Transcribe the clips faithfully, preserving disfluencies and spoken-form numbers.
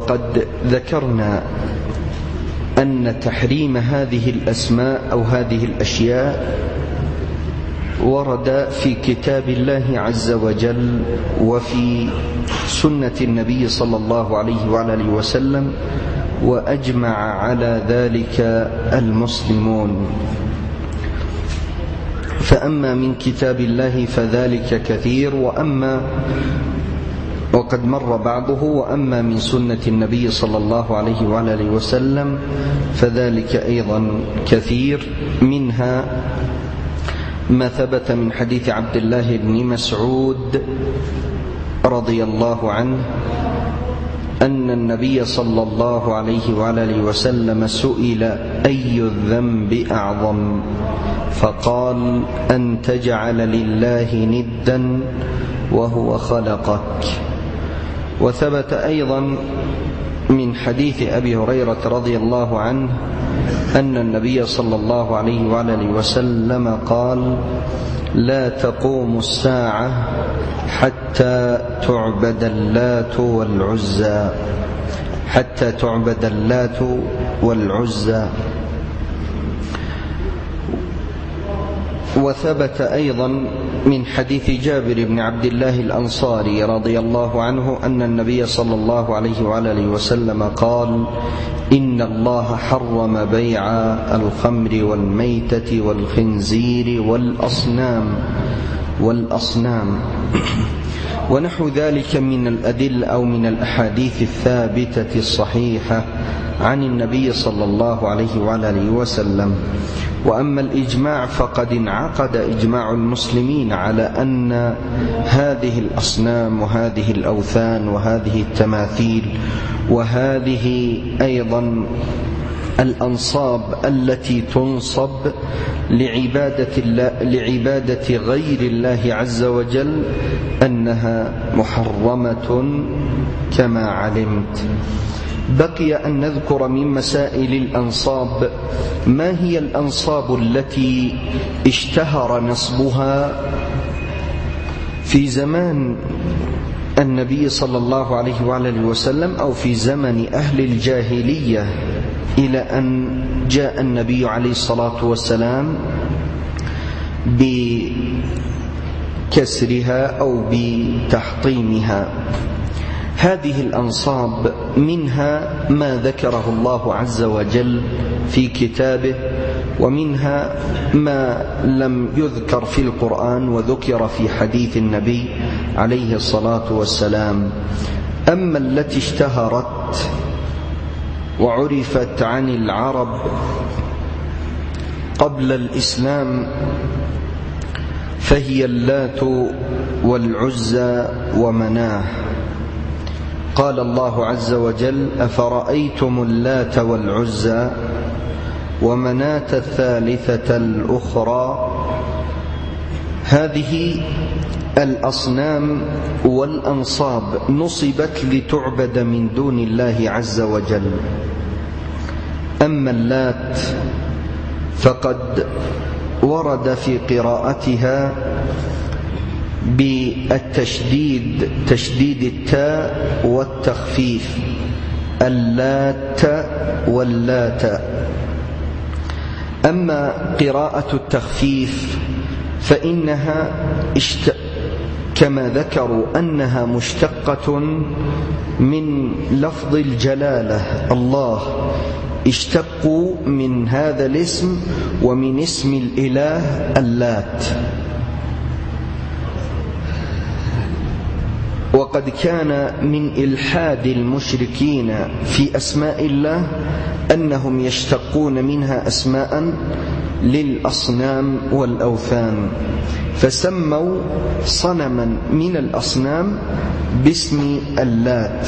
قد ذكرنا أن تحريم هذه الأسماء أو هذه الأشياء ورد في كتاب الله عز وجل وفي سنة النبي صلى الله عليه وعلى آله وسلم، وأجمع على ذلك المسلمون. فأما من كتاب الله فذلك كثير، وأما وقد مر بعضه، وأما من سنة النبي صلى الله عليه وعلى آله وسلم فذلك أيضا كثير. منها ما ثبت من حديث عبد الله بن مسعود رضي الله عنه أن النبي صلى الله عليه وعلى آله وسلم سئل أي الذنب أعظم، فقال أن تجعل لله ندا وهو خلقك. وثبت أيضا من حديث أبي هريرة رضي الله عنه أن النبي صلى الله عليه وعلى آله وسلم قال لا تقوم الساعة حتى تعبد اللات والعزى حتى تعبد اللات والعزى. وثبت أيضا من حديث جابر بن عبد الله الأنصاري رضي الله عنه أن النبي صلى الله عليه وعلى آله وسلم قال إن الله حرم بيع الخمر والميتة والخنزير والأصنام والأصنام ونحو ذلك من الأدلة أو من الأحاديث الثابتة الصحيحة عن النبي صلى الله عليه وعلى آله وسلم. وأما الإجماع فقد انعقد إجماع المسلمين على أن هذه الأصنام وهذه الأوثان وهذه التماثيل وهذه أيضا الأنصاب التي تنصب لعبادة, الله لعبادة غير الله عز وجل أنها محرمة كما علمت. بقي أن نذكر من مسائل الأنصاب ما هي الأنصاب التي اشتهر نصبها في زمان النبي صلى الله عليه وعلى آله وسلم أو في زمن أهل الجاهلية إلى أن جاء النبي عليه الصلاة والسلام بكسرها أو بتحطيمها. هذه الأنصاب منها ما ذكره الله عز وجل في كتابه، ومنها ما لم يذكر في القرآن وذكر في حديث النبي عليه الصلاة والسلام. أما التي اشتهرت وعرفت عن العرب قبل الإسلام فهي اللات والعزى ومناه. قال الله عز وجل أفرأيتم اللات والعزى ومناة الثالثة الأخرى. هذه الأصنام والأنصاب نصبت لتعبد من دون الله عز وجل. أما اللات فقد ورد في قراءتها بالتشديد، تشديد التاء والتخفيف، اللات واللات. أما قراءة التخفيف فإنها اشت... كما ذكروا أنها مشتقة من لفظ الجلالة الله، اشتقوا من هذا الاسم ومن اسم الإله اللات. وقد كان من إلحاد المشركين في أسماء الله أنهم يشتقون منها أسماء للأصنام والأوثان، فسموا صنما من الأصنام باسم اللات.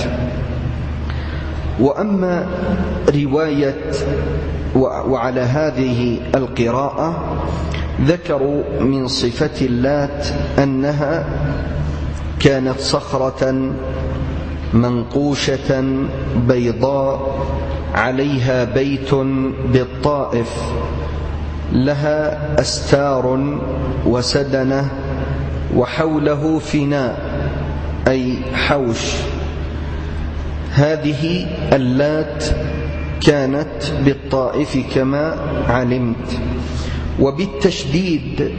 وأما رواية وعلى هذه القراءة ذكروا من صفة اللات أنها كانت صخرة منقوشة بيضاء عليها بيت بالطائف لها أستار وسدنة وحوله فناء أي حوش. هذه اللات كانت بالطائف كما علمت، وبالتشديد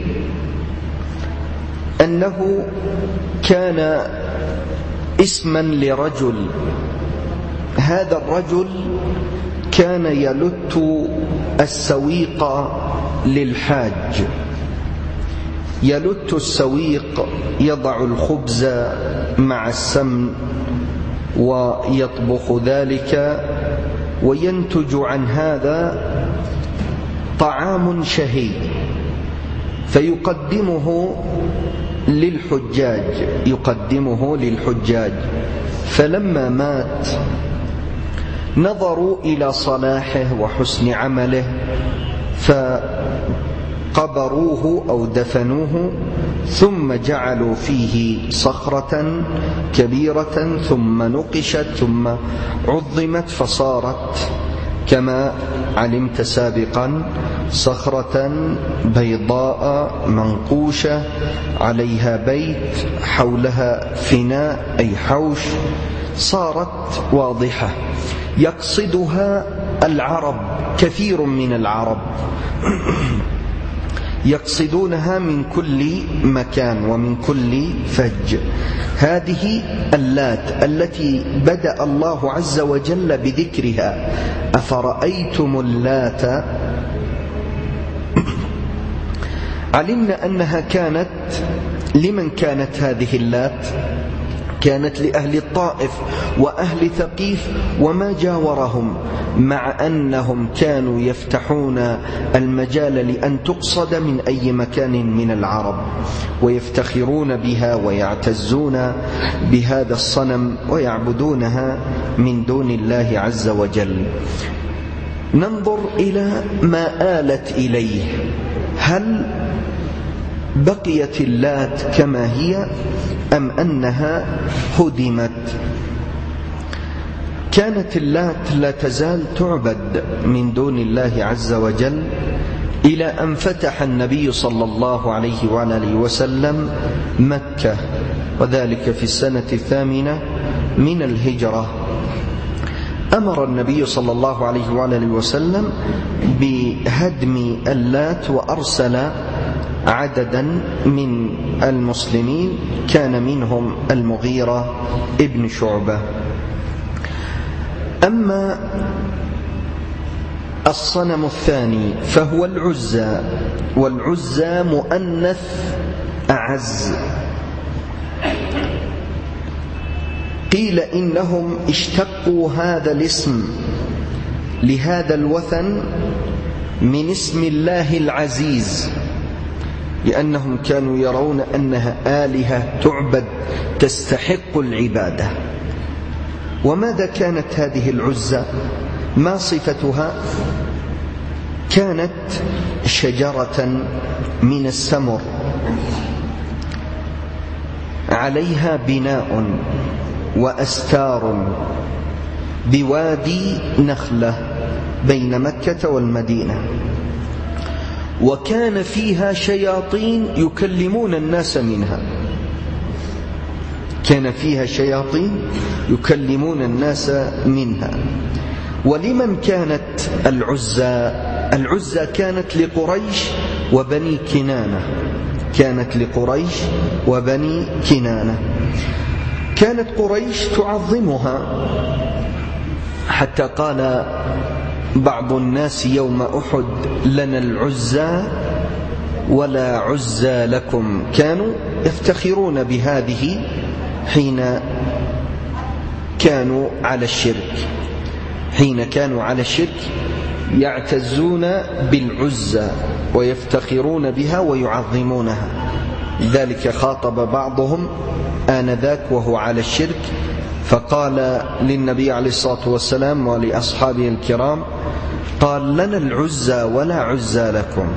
أنه كان اسما لرجل. هذا الرجل كان يلت السويق للحاج، يلت السويق، يضع الخبز مع السمن ويطبخ ذلك، وينتج عن هذا طعام شهي فيقدمه للحجاج يقدمه للحجاج. فلما مات نظروا إلى صلاحه وحسن عمله فقبروه أو دفنوه، ثم جعلوا فيه صخرة كبيرة ثم نقشت ثم عظمت فصارت كما علمت سابقا صخرة بيضاء منقوشة عليها بيت حولها فناء أي حوش، صارت واضحة يقصدها العرب، كثير من العرب يقصدونها من كل مكان ومن كل فج. هذه اللات التي بدأ الله عز وجل بذكرها: أفرأيتم اللات. علمنا أنها كانت لمن كانت هذه اللات؟ كانت لأهل الطائف وأهل ثقيف وما جاورهم، مع أنهم كانوا يفتحون المجال لأن تقصد من أي مكان من العرب، ويفتخرون بها ويعتزون بهذا الصنم ويعبدونها من دون الله عز وجل. ننظر إلى ما آلت إليه، هل بقيت اللات كما هي أم أنها هدمت؟ كانت اللات لا تزال تعبد من دون الله عز وجل إلى أن فتح النبي صلى الله عليه وآله وسلم مكة، وذلك في السنة الثامنة من الهجرة. أمر النبي صلى الله عليه وآله وسلم بهدم اللات، وأرسل عددا من المسلمين كان منهم المغيرة ابن شعبة. أما الصنم الثاني فهو العزى، والعزى مؤنث أعز. قيل إنهم اشتقوا هذا الاسم لهذا الوثن من اسم الله العزيز، لأنهم كانوا يرون أنها آلهة تعبد تستحق العبادة. وماذا كانت هذه العزى؟ ما صفتها؟ كانت شجرة من السمر عليها بناء وأستار بوادي نخلة بين مكة والمدينة، وكان فيها شياطين يكلمون الناس منها كان فيها شياطين يكلمون الناس منها. ولمن كانت العزى؟ العزى كانت لقريش وبني كنانة كانت لقريش وبني كنانة. كانت قريش تعظمها، حتى قال بعض الناس يوم أحد: لنا العزى ولا عزى لكم. كانوا يفتخرون بهذه حين كانوا على الشرك حين كانوا على الشرك يعتزون بالعزى ويفتخرون بها ويعظمونها. لذلك خاطب بعضهم آنذاك وهو على الشرك فقال للنبي عليه الصلاة والسلام ولأصحابه الكرام، قال: لنا العزى ولا عزى لكم.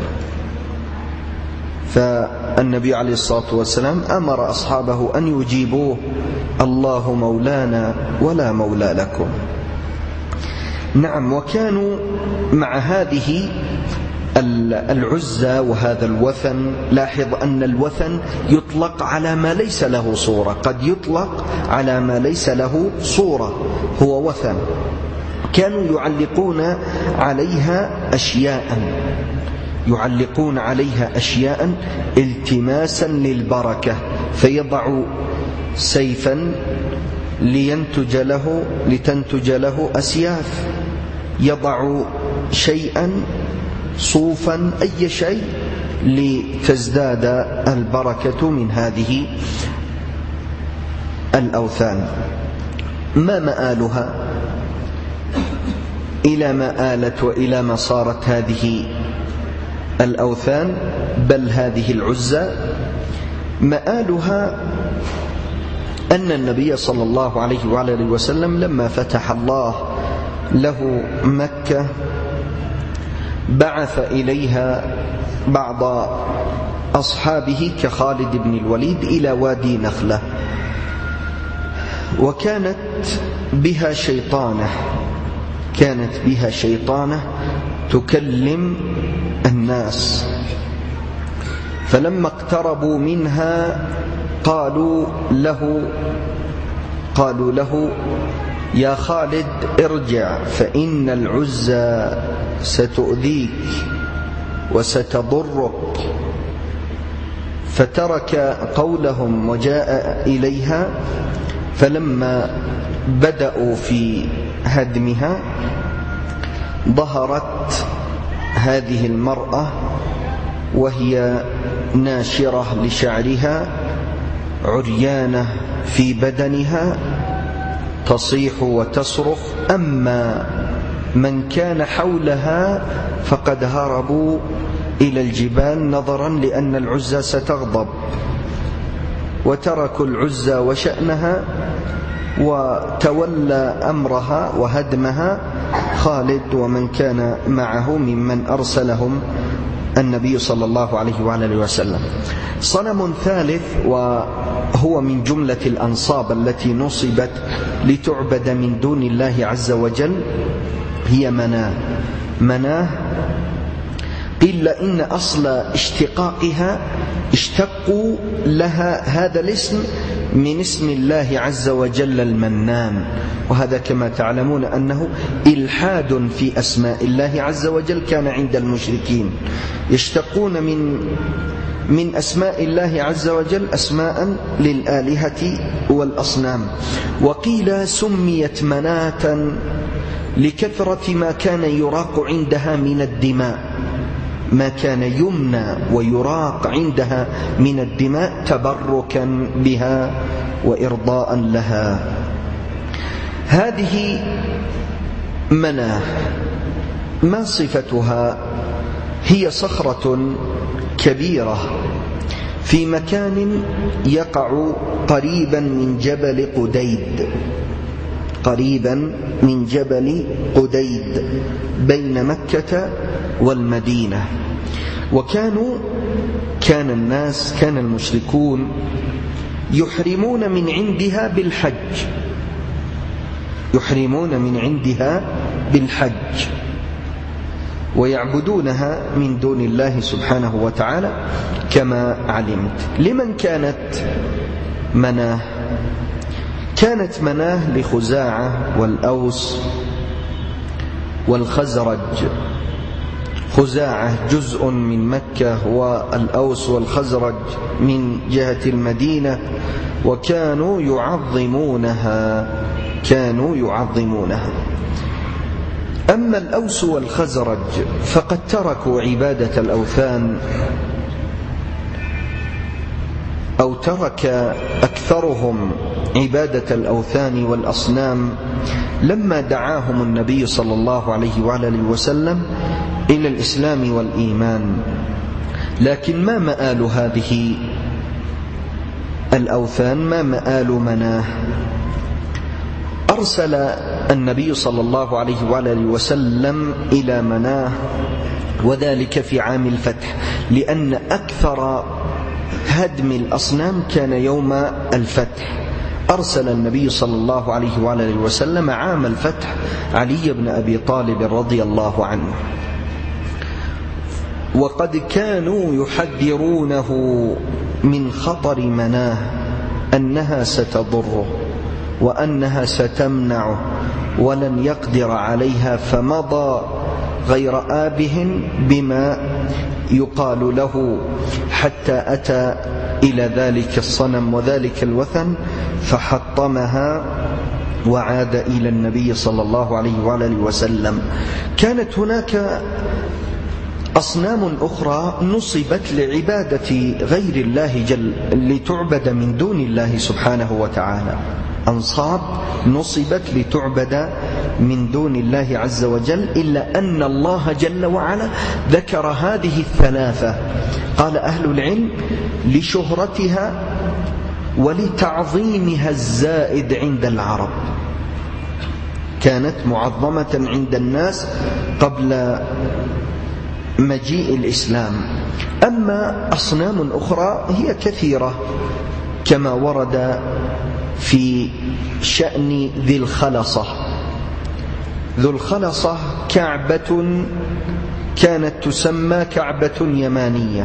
فالنبي عليه الصلاة والسلام أمر أصحابه أن يجيبوه: الله مولانا ولا مولى لكم. نعم، وكانوا مع هذه العزى وهذا الوثن. لاحظ أن الوثن يطلق على ما ليس له صورة، قد يطلق على ما ليس له صورة، هو وثن. كانوا يعلقون عليها أشياء يعلقون عليها أشياء التماسا للبركة، فيضع سيفا لينتج له لتنتج له أسياف، يضع شيئا صوفا أي شيء لتزداد البركة من هذه الأوثان. ما مآلها؟ إلى ما آلت وإلى ما صارت هذه الأوثان، بل هذه العزى مآلها أن النبي صلى الله عليه وعلى آله وسلم لما فتح الله له مكة بعث إليها بعض أصحابه كخالد بن الوليد إلى وادي نخلة، وكانت بها شيطانة كانت بها شيطانة تكلم الناس، فلما اقتربوا منها قالوا له قالوا له يا خالد ارجع فإن العزى ستؤذيك وستضرك. فترك قولهم وجاء إليها، فلما بدأوا في هدمها ظهرت هذه المرأة وهي ناشرة لشعرها عريانة في بدنها تصيح وتصرخ، أما من كان حولها فقد هربوا إلى الجبال نظرا لأن العزى ستغضب، وتركوا العزى وشأنها وتولى أمرها وهدمها خالد ومن كان معه ممن أرسلهم النبي صلى الله عليه وعلى وسلم. صنم ثالث وهو من جملة الأنصاب التي نصبت لتعبد من دون الله عز وجل هي مناه. مناه قيل إن أصل اشتقاقها اشتقوا لها هذا الاسم من اسم الله عز وجل المنان، وهذا كما تعلمون أنه إلحاد في أسماء الله عز وجل كان عند المشركين، يشتقون من من أسماء الله عز وجل أسماء للآلهة والأصنام. وقيل سميت مناة لكثرة ما كان يراق عندها من الدماء، ما كان يمنى ويراق عندها من الدماء تبركا بها وإرضاء لها. هذه مناه ما صفتها؟ هي صخرة كبيرة في مكان يقع قريبا من جبل قديد قريبا من جبل قديد بين مكة والمدينة. وكانوا كان الناس كان المشركون يحرمون من عندها بالحج يحرمون من عندها بالحج ويعبدونها من دون الله سبحانه وتعالى كما علمت. لمن كانت مناه؟ كانت مناه لخزاعة والأوس والخزرج. خزاعة جزء من مكة والأوس والخزرج من جهة المدينة، وكانوا يعظمونها كانوا يعظمونها. أما الأوس والخزرج فقد تركوا عبادة الأوثان، أو ترك أكثرهم عبادة الأوثان والأصنام لما دعاهم النبي صلى الله عليه وعلى آله وسلم إلى الإسلام والإيمان. لكن ما مآل هذه الأوثان؟ ما مآل مناه؟ أرسل النبي صلى الله عليه وعلى آله وسلم إلى مناه، وذلك في عام الفتح، لأن أكثر هدم الأصنام كان يوم الفتح. أرسل النبي صلى الله عليه وعلى آله وسلم عام الفتح علي بن أبي طالب رضي الله عنه. وقد كانوا يحذرونه من خطر مناه أنها ستضره وأنها ستمنعه ولن يقدر عليها، فمضى غير آبه بما يقال له حتى أتى إلى ذلك الصنم وذلك الوثن فحطمها وعاد إلى النبي صلى الله عليه وآله وسلم. كانت هناك أصنام أخرى نصبت لعبادة غير الله جل، لتعبد من دون الله سبحانه وتعالى، أنصاب نصبت لتعبد من دون الله عز وجل، إلا أن الله جل وعلا ذكر هذه الثلاثة، قال أهل العلم لشهرتها ولتعظيمها الزائد عند العرب، كانت معظمة عند الناس قبل مجيء الإسلام. أما أصنام أخرى هي كثيرة كما ورد في شأن ذي الخلصة. ذو الخلصة كعبة كانت تسمى كعبة يمانية،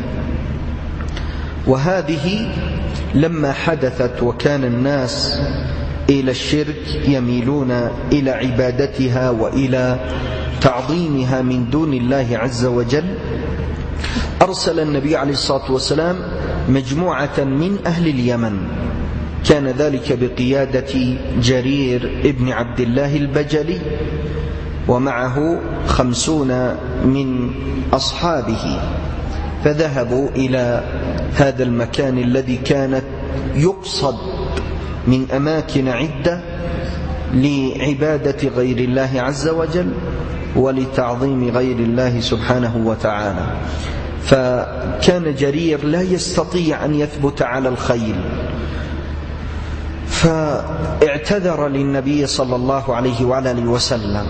وهذه لما حدثت وكان الناس إلى الشرك يميلون إلى عبادتها وإلى تعظيمها من دون الله عز وجل، أرسل النبي عليه الصلاة والسلام مجموعة من أهل اليمن، كان ذلك بقيادة جرير ابن عبد الله البجلي، ومعه خمسون من أصحابه، فذهبوا إلى هذا المكان الذي كانت يقصد من أماكن عدة لعبادة غير الله عز وجل ولتعظيم غير الله سبحانه وتعالى. فكان جرير لا يستطيع أن يثبت على الخيل، فاعتذر للنبي صلى الله عليه وآله وسلم،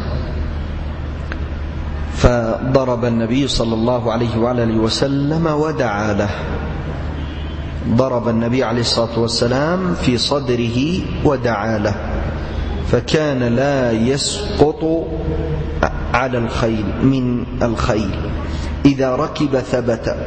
فضرب النبي صلى الله عليه وآله وسلم ودعا له، ضرب النبي عليه الصلاة والسلام في صدره ودعا له، فكان لا يسقط على الخيل من الخيل، إذا ركب ثبت.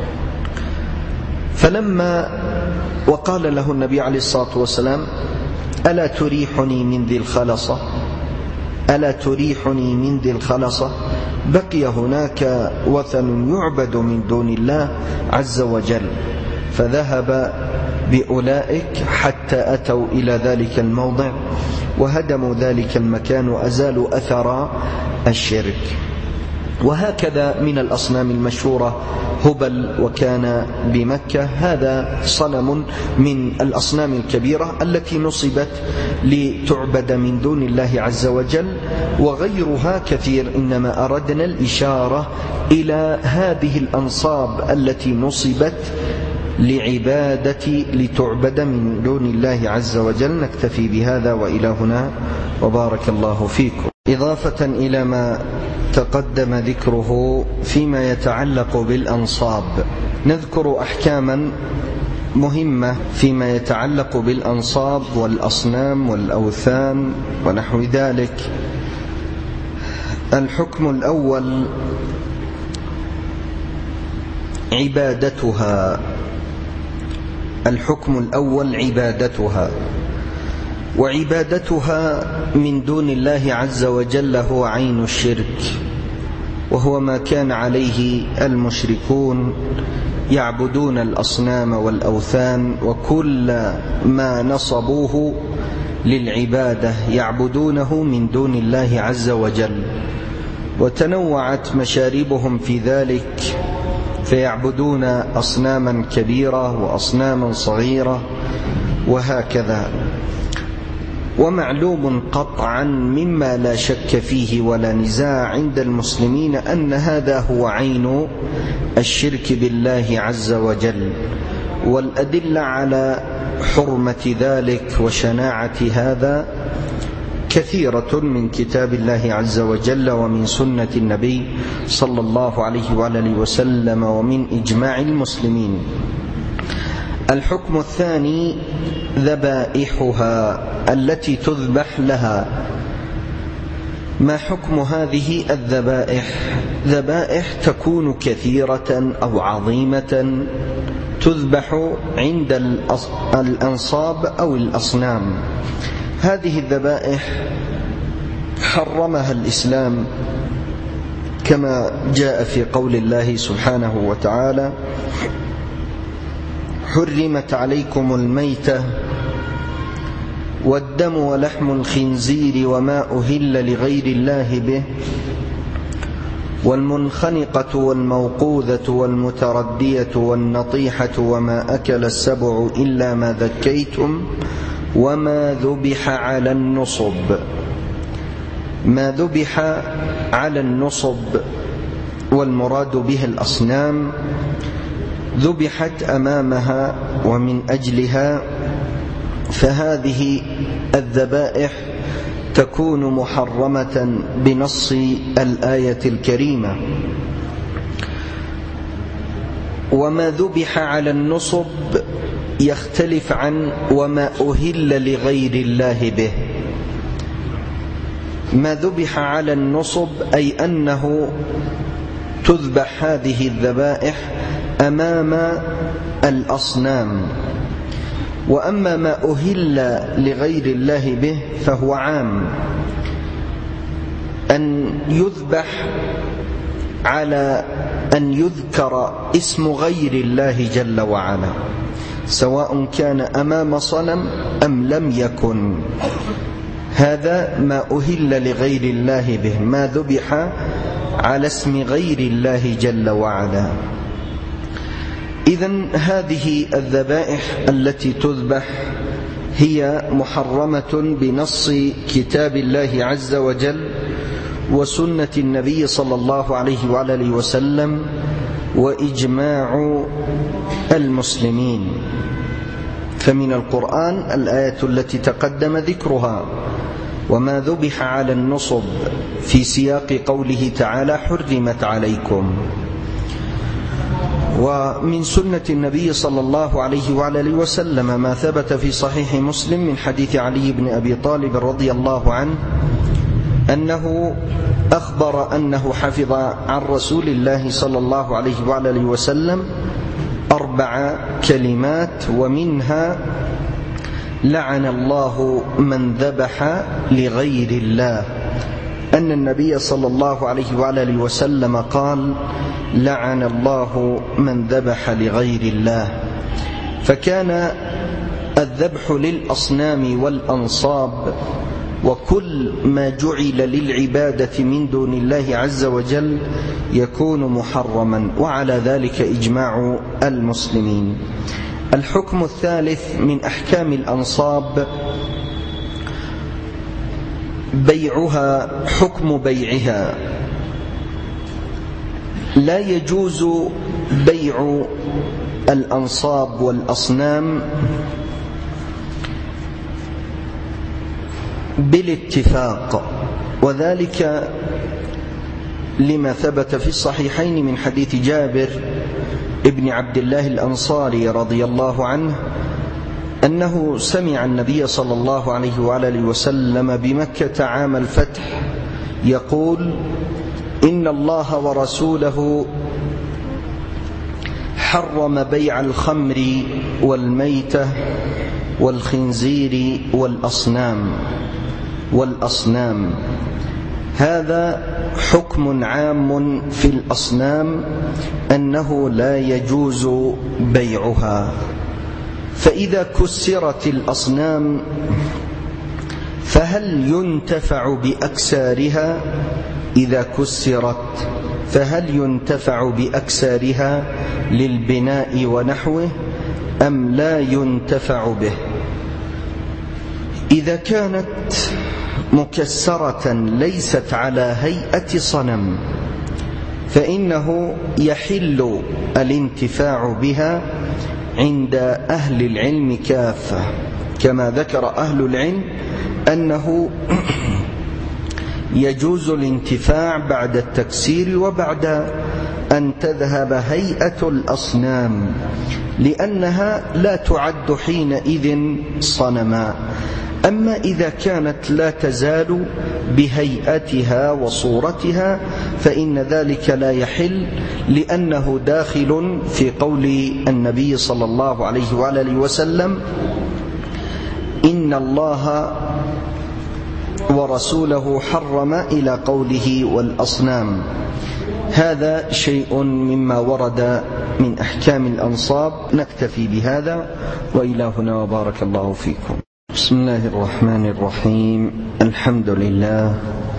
فلما وقال له النبي عليه الصلاة والسلام ألا تريحني من ذي الخلصة، ألا تريحني من ذي الخلصة، بقي هناك وثن يعبد من دون الله عز وجل، فذهب بأولئك حتى أتوا إلى ذلك الموضع وهدموا ذلك المكان وأزالوا أثر الشرك. وهكذا من الأصنام المشهورة هبل، وكان بمكة، هذا صنم من الأصنام الكبيرة التي نصبت لتعبد من دون الله عز وجل، وغيرها كثير، إنما أردنا الإشارة إلى هذه الأنصاب التي نصبت لعبادة لتعبد من دون الله عز وجل. نكتفي بهذا وإلى هنا، وبارك الله فيكم. إضافة إلى ما تقدم ذكره فيما يتعلق بالأنصاب، نذكر أحكاما مهمة فيما يتعلق بالأنصاب والأصنام والأوثان ونحو ذلك. الحكم الأول عبادتها، الحكم الأول عبادتها، وعبادتها من دون الله عز وجل هو عين الشرك، وهو ما كان عليه المشركون يعبدون الأصنام والأوثان، وكل ما نصبوه للعبادة يعبدونه من دون الله عز وجل. وتنوعت مشاربهم في ذلك، فيعبدون أصناما كبيرة وأصناما صغيرة وهكذا. ومعلوم قطعا مما لا شك فيه ولا نزاع عند المسلمين أن هذا هو عين الشرك بالله عز وجل، والأدلة على حرمة ذلك وشناعة هذا كثيرة من كتاب الله عز وجل ومن سنة النبي صلى الله عليه وآله وسلم ومن إجماع المسلمين. الحكم الثاني ذبائحها التي تذبح لها، ما حكم هذه الذبائح؟ ذبائح تكون كثيرة أو عظيمة تذبح عند الأنصاب أو الأصنام. هذه الذبائح حرمها الإسلام كما جاء في قول الله سبحانه وتعالى: حرمت عليكم الميتة والدم ولحم الخنزير وما أهل لغير الله به والمنخنقة والموقوذة والمتردية والنطيحة وما أكل السبع إلا ما ذكيتم وما ذبح على النصب. ما ذبح على النصب والمراد به الأصنام ذبحت أمامها ومن أجلها، فهذه الذبائح تكون محرمة بنص الآية الكريمة. وما ذبح على النصب يختلف عن وما أهل لغير الله به. ما ذبح على النصب أي أنه تذبح هذه الذبائح أمام الأصنام، وأما ما أهل لغير الله به فهو عام، أن يذبح على أن يذكر اسم غير الله جل وعلا، سواء كان أمام صنم أم لم يكن. هذا ما أهل لغير الله به، ما ذبح على اسم غير الله جل وعلا. إذن هذه الذبائح التي تذبح هي محرمة بنص كتاب الله عز وجل وسنة النبي صلى الله عليه وآله وسلم وإجماع المسلمين. فمن القرآن الآية التي تقدم ذكرها: وما ذبح على النصب، في سياق قوله تعالى: حرمت عليكم. ومن سنة النبي صلى الله عليه وآله وسلم ما ثبت في صحيح مسلم من حديث علي بن أبي طالب رضي الله عنه أنه أخبر أنه حفظ عن رسول الله صلى الله عليه وآله وسلم أربع كلمات، ومنها: لعن الله من ذبح لغير الله. أن النبي صلى الله عليه وآله وسلم قال: لعن الله من ذبح لغير الله. فكان الذبح للأصنام والأنصاب وكل ما جعل للعبادة من دون الله عز وجل يكون محرما، وعلى ذلك إجماع المسلمين. الحكم الثالث من أحكام الأنصاب بيعها، حكم بيعها. لا يجوز بيع الأنصاب والأصنام بالاتفاق، وذلك لما ثبت في الصحيحين من حديث جابر ابن عبد الله الأنصاري رضي الله عنه أنه سمع النبي صلى الله عليه وآله وسلم بمكة عام الفتح يقول: إن الله ورسوله حرم بيع الخمر والميتة والخنزير والأصنام والأصنام. هذا حكم عام في الأصنام أنه لا يجوز بيعها. فإذا كسرت الأصنام فهل ينتفع بأكسارها؟ إذا كسرت فهل ينتفع بأكسارها للبناء ونحوه أم لا ينتفع به؟ إذا كانت مكسرة ليست على هيئة صنم فإنه يحل الانتفاع بها عند أهل العلم كافة، كما ذكر أهل العلم أنه يجوز الانتفاع بعد التكسير وبعد أن تذهب هيئة الأصنام، لأنها لا تعد حينئذ صنما. أما إذا كانت لا تزال بهيئتها وصورتها فإن ذلك لا يحل، لأنه داخل في قول النبي صلى الله عليه وآله وسلم: إن الله ورسوله حرم، إلى قوله والأصنام. هذا شيء مما ورد من أحكام الأنصاب. نكتفي بهذا، وإلى هنا وبارك الله فيكم. بسم الله الرحمن الرحيم. الحمد لله،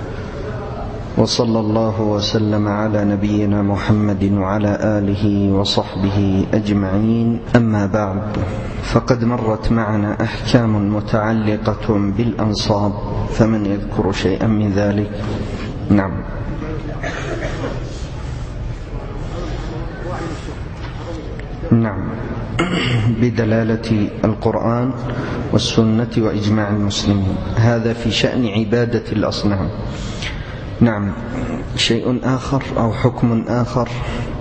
وصلى الله وسلم على نبينا محمد وعلى آله وصحبه أجمعين. أما بعد، فقد مرت معنا أحكام متعلقة بالأنصاب، فمن يذكر شيئا من ذلك؟ نعم. نعم، بدلالة القرآن والسنة وإجماع المسلمين. هذا في شأن عبادة الأصنام. نعم. شيء آخر أو حكم آخر: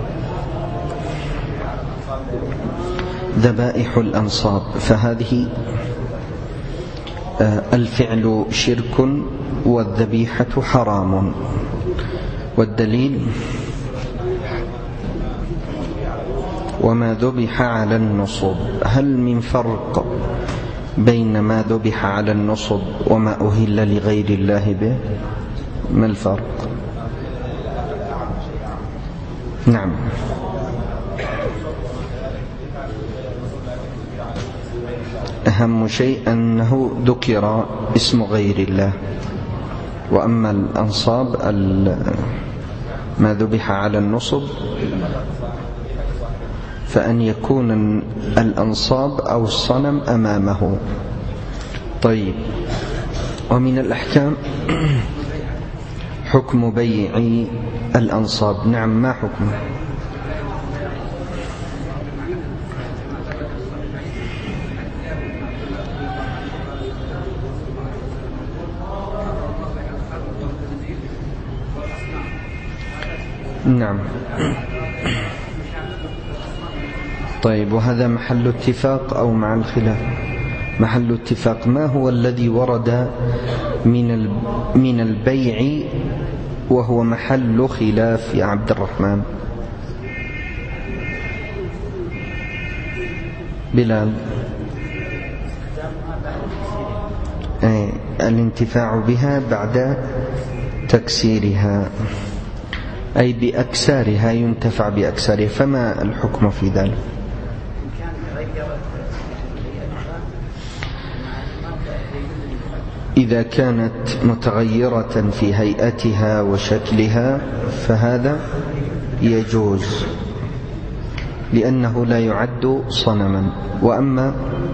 ذبائح الأنصاب، فهذه الفعل شرك والذبيحة حرام. والدليل: وما ذبح على النصب. هل من فرق بين ما ذبح على النصب وما أهل لغير الله به؟ ما الفرق؟ نعم. أهم شيء أنه ذكر اسم غير الله، وأما الأنصاب ما ذبح على النصب فأن يكون الأنصاب أو الصنم أمامه. طيب، ومن الأحكام حكم بيع الأنصاب. نعم، ما حكمه؟ نعم. طيب، وهذا محل اتفاق أو مع الخلاف؟ محل اتفاق. ما هو الذي ورد من من البيع وهو محل خلاف يا عبد الرحمن؟ بلال؟ أي الانتفاع بها بعد تكسيرها، أي بأكسارها ينتفع بأكسارها. فما الحكم في ذلك؟ إذا كانت متغيرة في هيئتها وشكلها فهذا يجوز، لأنه لا يعد صنما. وأما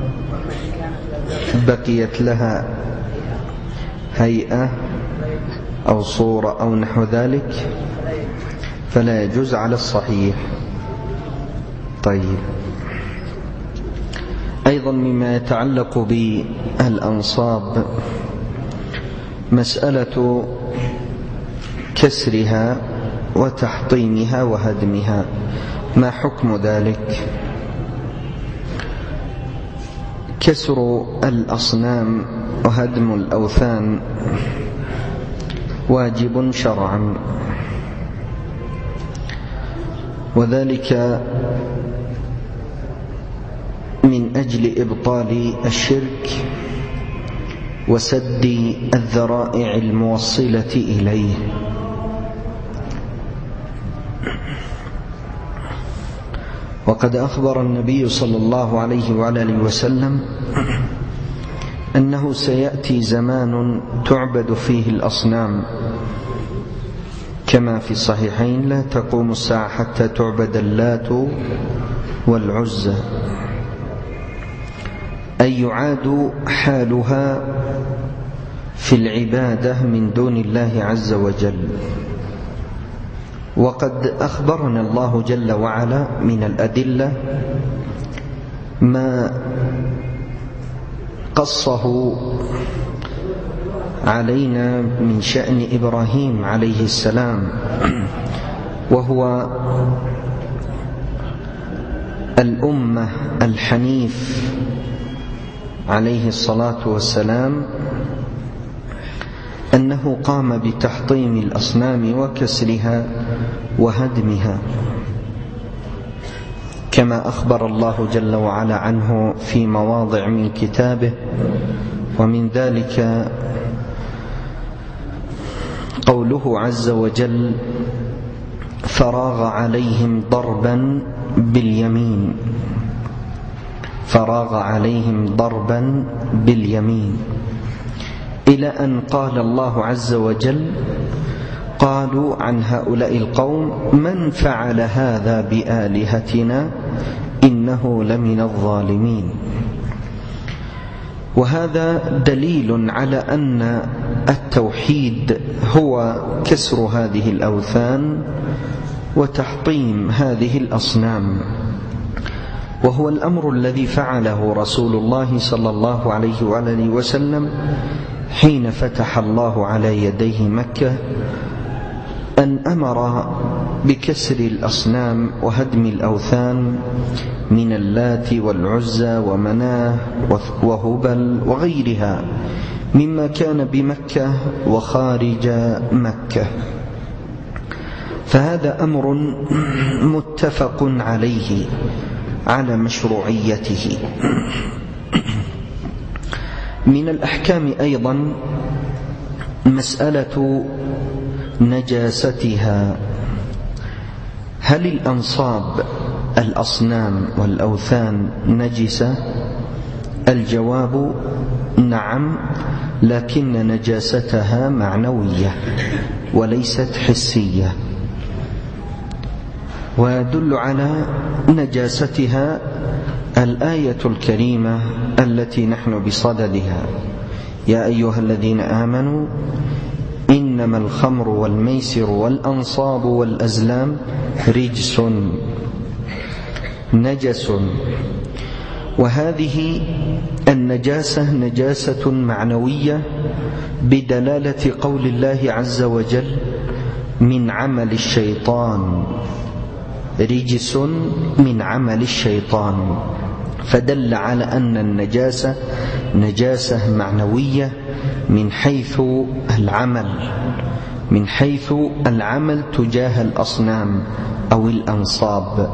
بقيت لها هيئة أو صورة أو نحو ذلك فلا يجوز على الصحيح. طيب، أيضا مما يتعلق بالأنصاب مسألة كسرها وتحطيمها وهدمها. ما حكم ذلك؟ كسر الأصنام وهدم الأوثان واجب شرعا، وذلك من أجل إبطال الشرك وسد الذرائع الموصلة إليه. وقد أخبر النبي صلى الله عليه وآله وسلم أنه سيأتي زمان تعبد فيه الأصنام، كما في الصحيحين: لا تقوم الساعة حتى تعبد اللات والعزى، أي يعاد حالها في العبادة من دون الله عز وجل. وقد أخبرنا الله جل وعلا من الأدلة ما قصه علينا من شأن إبراهيم عليه السلام، وهو الأمة الحنيف عليه الصلاة والسلام أنه قام بتحطيم الأصنام وكسرها وهدمها، كما أخبر الله جل وعلا عنه في مواضع من كتابه. ومن ذلك قوله عز وجل: فراغ عليهم ضربا باليمين فراغ عليهم ضربا باليمين إلى أن قال الله عز وجل: قالوا عن هؤلاء القوم: من فعل هذا بآلهتنا إنه لمن الظالمين. وهذا دليل على أن التوحيد هو كسر هذه الأوثان وتحطيم هذه الأصنام، وهو الأمر الذي فعله رسول الله صلى الله عليه وآله وسلم حين فتح الله على يديه مكة، أن أمر بكسر الأصنام وهدم الأوثان من اللات والعزى ومناه وهبل وغيرها مما كان بمكة وخارج مكة. فهذا أمر متفق عليه على مشروعيته. من الأحكام أيضا مسألة نجاستها. هل الأنصاب الأصنام والأوثان نجسة؟ الجواب نعم، لكن نجاستها معنوية وليست حسية. ويدل على نجاستها الآية الكريمة التي نحن بصددها: يا أيها الذين آمنوا إنما الخمر والميسر والأنصاب والأزلام رجس نجس. وهذه النجاسة نجاسة معنوية بدلالة قول الله عز وجل: من عمل الشيطان، رجس من عمل الشيطان، فدل على أن النجاسة نجاسة معنوية من حيث العمل من حيث العمل تجاه الأصنام أو الأنصاب.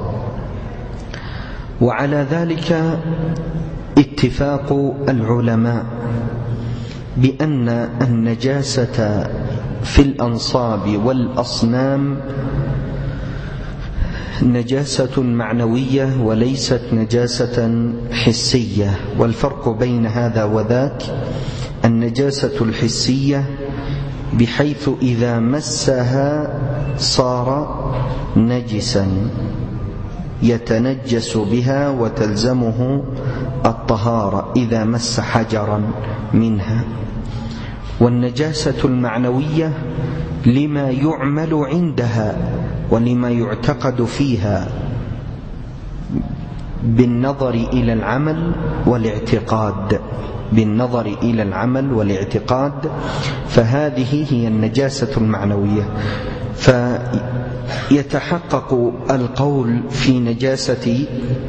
وعلى ذلك اتفاق العلماء بأن النجاسة في الأنصاب والأصنام نجاسة معنوية وليست نجاسة حسية. والفرق بين هذا وذاك: النجاسة الحسية بحيث إذا مسها صار نجسا يتنجس بها وتلزمه الطهارة إذا مس حجرا منها. والنجاسة المعنوية لما يعمل عندها ولما يعتقد فيها بالنظر إلى العمل والاعتقاد بالنظر إلى العمل والاعتقاد فهذه هي النجاسة المعنوية. فيتحقق القول في نجاسة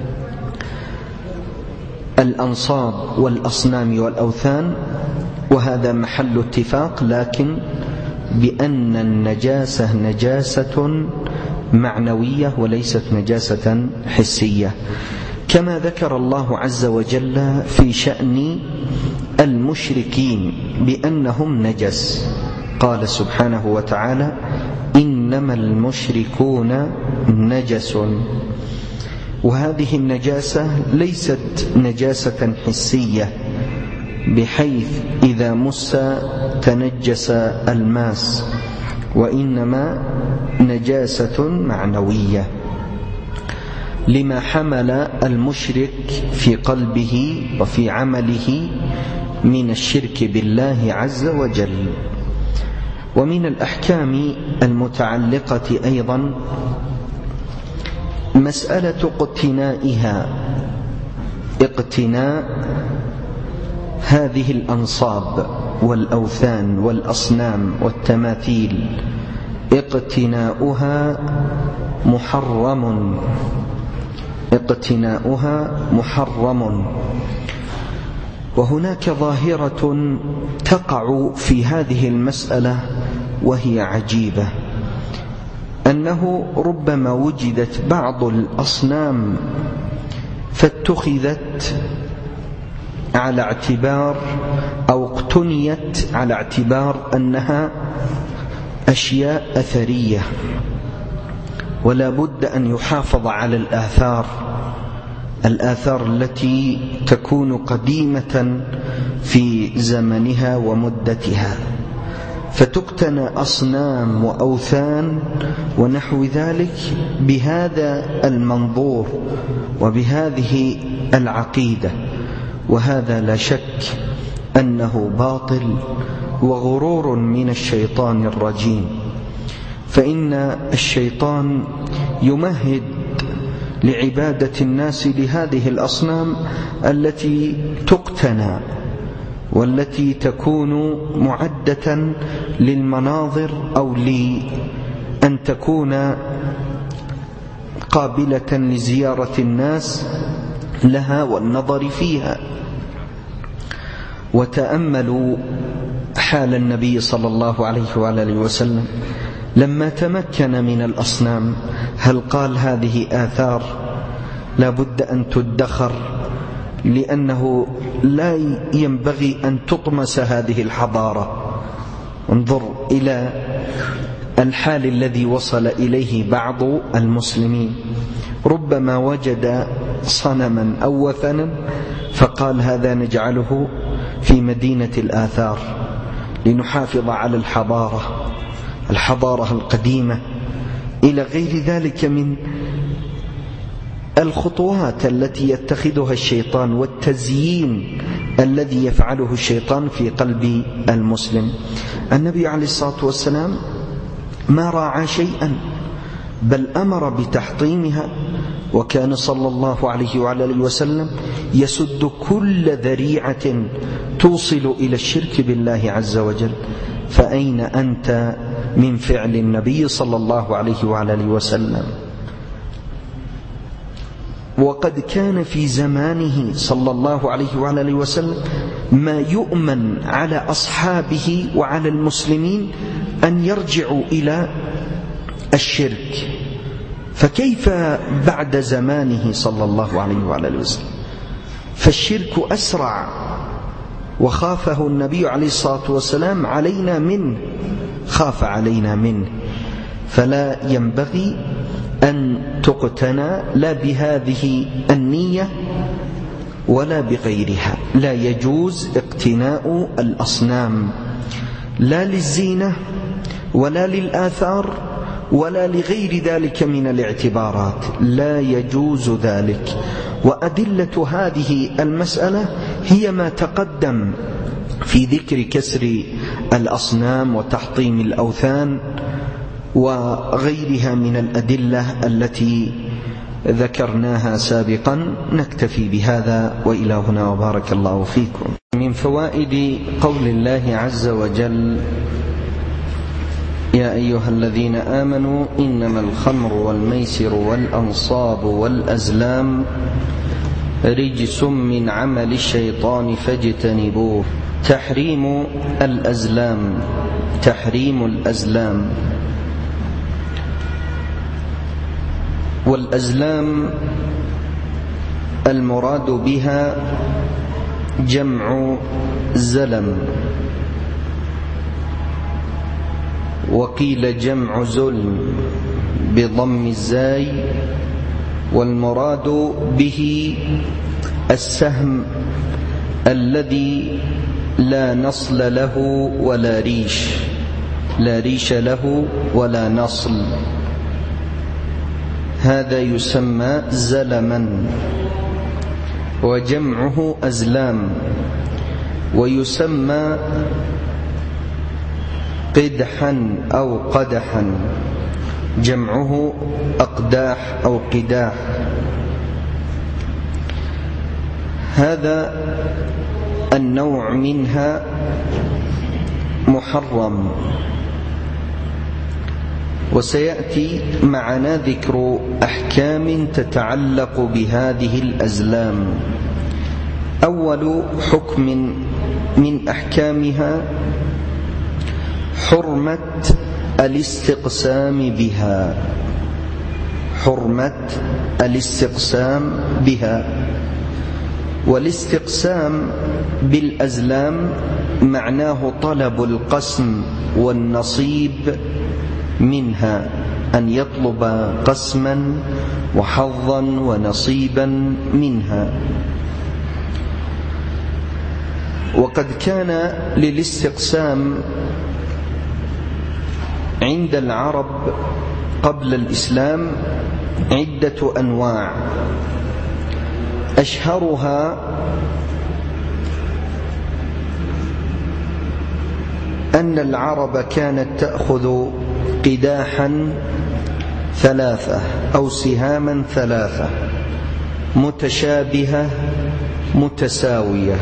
الأنصاب والأصنام والأوثان، وهذا محل اتفاق، لكن بأن النجاسة نجاسة معنوية وليست نجاسة حسية. كما ذكر الله عز وجل في شأن المشركين بأنهم نجس، قال سبحانه وتعالى: إنما المشركون نجس. وهذه النجاسة ليست نجاسة حسية بحيث إذا مس تنجس الماس، وإنما نجاسة معنوية لما حمل المشرك في قلبه وفي عمله من الشرك بالله عز وجل. ومن الأحكام المتعلقة أيضا مسألة اقتنائها، اقتناء هذه الأنصاب والأوثان والأصنام والتماثيل، اقتناؤها محرم، اقتناؤها محرم. وهناك ظاهرة تقع في هذه المسألة وهي عجيبة، أنه ربما وجدت بعض الأصنام فاتخذت على اعتبار أو اقتنيت على اعتبار أنها أشياء أثرية، ولا بد أن يحافظ على الآثار الآثار التي تكون قديمة في زمنها ومدتها، فتقتنى أصنام وأوثان ونحو ذلك بهذا المنظور وبهذه العقيدة، وهذا لا شك أنه باطل وغرور من الشيطان الرجيم. فإن الشيطان يمهد لعبادة الناس لهذه الأصنام التي تقتنى والتي تكون معدة للمناظر أو لأن تكون قابلة لزيارة الناس لها والنظر فيها. وتأملوا حال النبي صلى الله عليه وآله وسلم لما تمكن من الأصنام، هل قال هذه آثار لا بد أن تدخر لأنه لا ينبغي أن تطمس هذه الحضارة؟ انظر إلى الحال الذي وصل إليه بعض المسلمين، ربما وجد صنما أو وثنا فقال هذا نجعله في مدينة الآثار لنحافظ على الحضارة الحضارة القديمة، إلى غير ذلك من الخطوات التي يتخذها الشيطان والتزيين الذي يفعله الشيطان في قلب المسلم. النبي عليه الصلاة والسلام ما راعى شيئا بل أمر بتحطيمها، وكان صلى الله عليه وعلى آله وسلم يسد كل ذريعة توصل إلى الشرك بالله عز وجل. فأين أنت من فعل النبي صلى الله عليه وعلى آله وسلم؟ وقد كان في زمانه صلى الله عليه وعلى آله وسلم ما يؤمن على أصحابه وعلى المسلمين أن يرجعوا إلى الشرك، فكيف بعد زمانه صلى الله عليه وعلى آله وسلم؟ فالشرك أسرع، وخافه النبي عليه الصلاة والسلام علينا منه، خاف علينا منه، فلا ينبغي أن تقتنى لا بهذه النية ولا بغيرها. لا يجوز اقتناء الأصنام لا للزينة ولا للآثار ولا لغير ذلك من الاعتبارات، لا يجوز ذلك. وأدلة هذه المسألة هي ما تقدم في ذكر كسر الأصنام وتحطيم الأوثان وغيرها من الأدلة التي ذكرناها سابقا. نكتفي بهذا وإلى هنا وبارك الله فيكم. من فوائد قول الله عز وجل: يا أيها الذين آمنوا إنما الخمر والميسر والأنصاب والأزلام رجس من عمل الشيطان فاجتنبوه. تحريم الأزلام تحريم الأزلام والأزلام المراد بها جمع زلم، وقيل جمع زلم بضم الزاي، والمراد به السهم الذي لا نصل له ولا ريش لا ريش له ولا نصل، هذا يسمى زلما، وجمعه أزلام، ويسمى قدحا أو قدحا، جمعه أقداح أو قداح. هذا النوع منها محرم، وسيأتي معنا ذكر أحكام تتعلق بهذه الأزلام. أول حكم من أحكامها حرمة الاستقسام بها، حرمة الاستقسام بها. والاستقسام بالأزلام معناه طلب القسم والنصيب منها، أن يطلب قسما وحظا ونصيبا منها. وقد كان للاستقسام عند العرب قبل الإسلام عدة أنواع، أشهرها أن العرب كانت تأخذ قداحا ثلاثة أو سهاما ثلاثة متشابهة متساوية،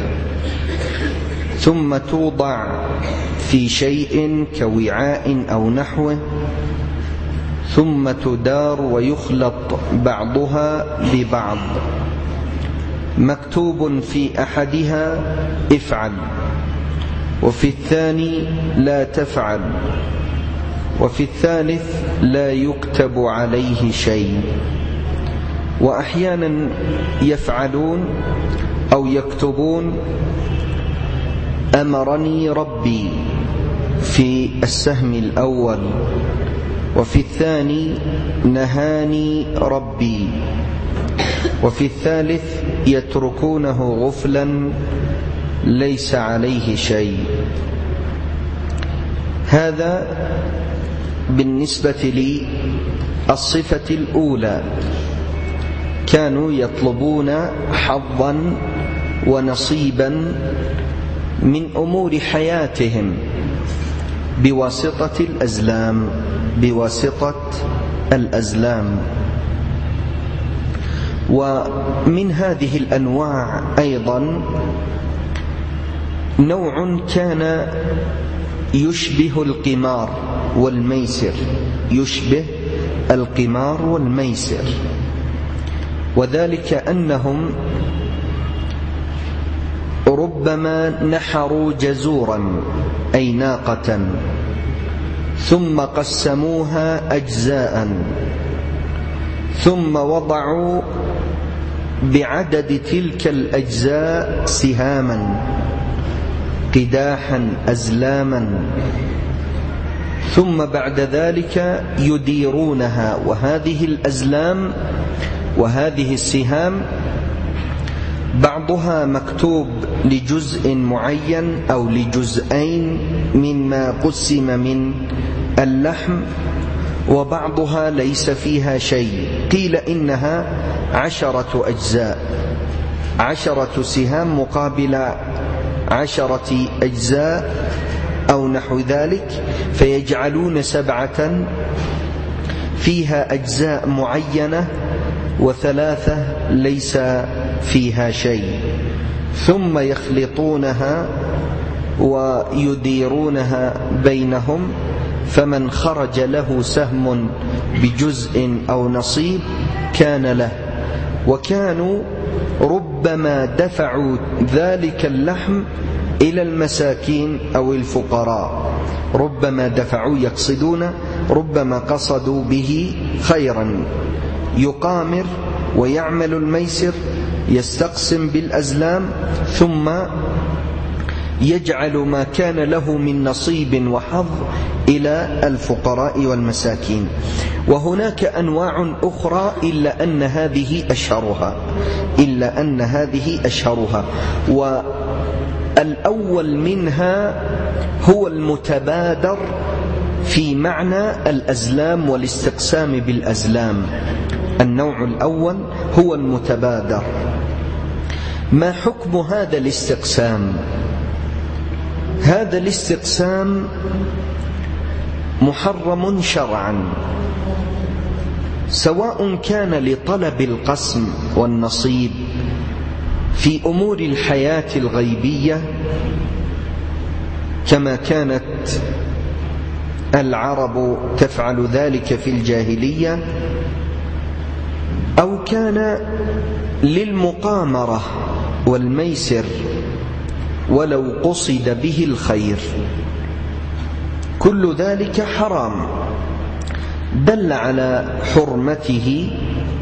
ثم توضع في شيء كوعاء أو نحوه، ثم تدار ويخلط بعضها ببعض، مكتوب في أحدها افعل، وفي الثاني لا تفعل، وفي الثالث لا يكتب عليه شيء. وأحيانا يفعلون أو يكتبون أمرني ربي في السهم الأول، وفي الثاني نهاني ربي، وفي الثالث يتركونه غفلا ليس عليه شيء. هذا بالنسبة للصفة الأولى، كانوا يطلبون حظا ونصيبا من أمور حياتهم بواسطة الأزلام، بواسطة الأزلام. ومن هذه الأنواع أيضا نوع كان يشبه القمار والميسر، يشبه القمار والميسر، وذلك أنهم ربما نحروا جزورا أي ناقة ثم قسموها أجزاء، ثم وضعوا بعدد تلك الأجزاء سهاما قداحا أزلاما، ثم بعد ذلك يديرونها. وهذه الأزلام وهذه السهام بعضها مكتوب لجزء معين أو لجزئين مما قسم من اللحم، وبعضها ليس فيها شيء. قيل إنها عشرة أجزاء، عشرة سهام مقابل عشرة أجزاء أو نحو ذلك، فيجعلون سبعة فيها أجزاء معينة وثلاثة ليس فيها شيء، ثم يخلطونها ويديرونها بينهم، فمن خرج له سهم بجزء أو نصيب كان له. وكانوا ربما دفعوا ذلك اللحم إلى المساكين أو الفقراء، ربما دفعوا يقصدون، ربما قصدوا به خيرا، يقامر ويعمل الميسر، يستقسم بالأزلام، ثم يجعل ما كان له من نصيب وحظ إلى الفقراء والمساكين. وهناك أنواع أخرى إلا أن هذه أشهرها، إلا أن هذه أشهرها. والأول منها هو المتبادر في معنى الأزلام والاستقسام بالأزلام. النوع الأول هو المتبادر. ما حكم هذا الاستقسام؟ هذا الاستقسام محرم شرعا، سواء كان لطلب القسم والنصيب في أمور الحياة الغيبية كما كانت العرب تفعل ذلك في الجاهلية، أو كان للمقامرة والميسر ولو قصد به الخير، كل ذلك حرام. دل على حرمته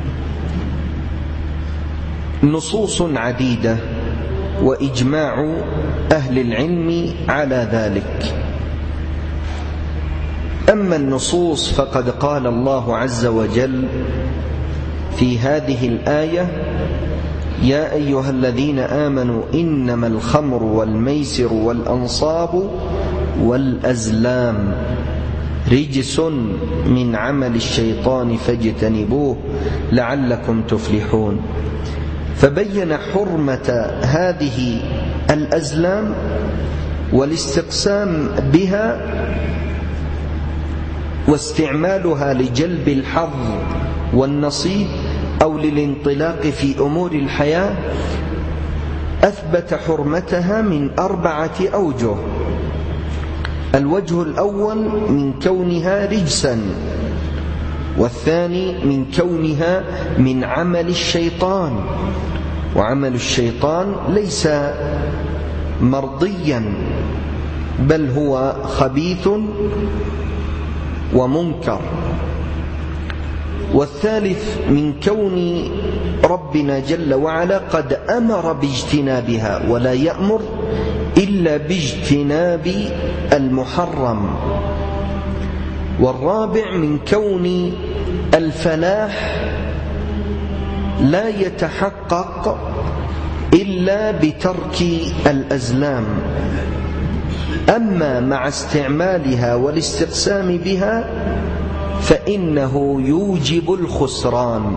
نصوص عديدة وإجماع أهل العلم على ذلك. أما النصوص فقد قال الله عز وجل في هذه الآية: يا أيها الذين آمنوا إنما الخمر والميسر والأنصاب والأزلام رجس من عمل الشيطان فاجتنبوه لعلكم تفلحون. فبين حرمة هذه الأزلام والاستقسام بها واستعمالها لجلب الحظ والنصيب أو للانطلاق في أمور الحياة. أثبت حرمتها من أربعة أوجه. الوجه الأول من كونها رجسا، والثاني من كونها من عمل الشيطان، وعمل الشيطان ليس مرضيا بل هو خبيث ومنكر. والثالث من كون ربنا جل وعلا قد أمر باجتنابها ولا يأمر إلا باجتناب المحرم. والرابع من كون الفلاح لا يتحقق إلا بترك الأزلام، أما مع استعمالها والاستقسام بها فإنه يوجب الخسران،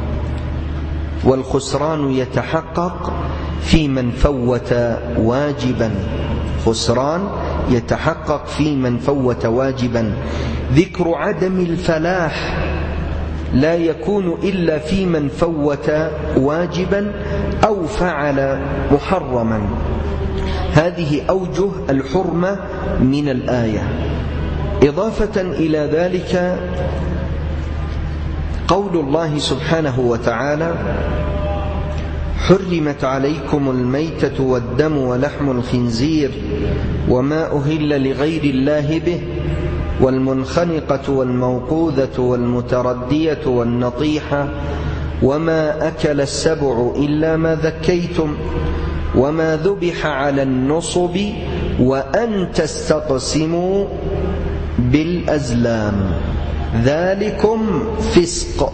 والخسران يتحقق في من فوت واجبا. خسران يتحقق في من فوت واجبا. ذكر عدم الفلاح لا يكون إلا في من فوت واجبا أو فعل محرما. هذه أوجه الحرمة من الآية. إضافة إلى ذلك قول الله سبحانه وتعالى: حرمت عليكم الميتة والدم ولحم الخنزير وما أهل لغير الله به والمنخنقة والموقوذة والمتردية والنطيحة وما أكل السبع إلا ما ذكيتم وما ذبح على النصب وأن تستقسموا بالأزلام ذلكم فسق.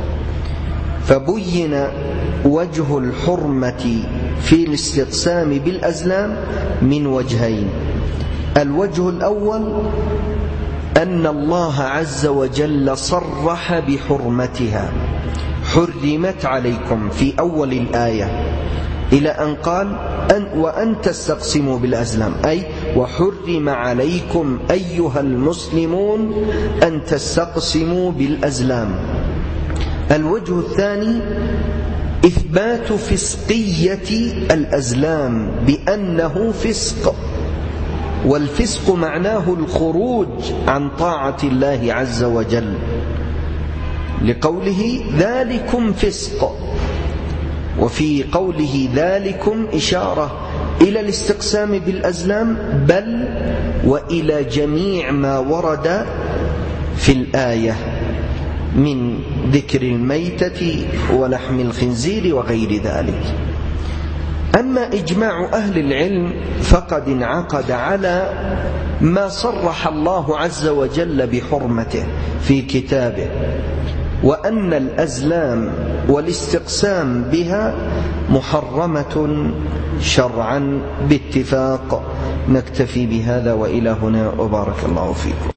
فبين وجه الحرمة في الاستقسام بالأزلام من وجهين. الوجه الأول أن الله عز وجل صرح بحرمتها، حرمت عليكم في أول الآية، إلى أن قال أن وأن تستقسموا بالأزلام، أي وحرم عليكم أيها المسلمون أن تستقسموا بالأزلام. الوجه الثاني إثبات فسقية الأزلام بأنه فسق، والفسق معناه الخروج عن طاعة الله عز وجل، لقوله ذلكم فسق. وفي قوله ذلكم إشارة إلى الاستقسام بالأزلام بل وإلى جميع ما ورد في الآية من ذكر الميتة ولحم الخنزير وغير ذلك. أما إجماع أهل العلم فقد انعقد على ما صرح الله عز وجل بحرمته في كتابه، وأن الأزلام والاستقسام بها محرمة شرعا باتفاق. نكتفي بهذا وإلى هنا وبارك الله فيكم.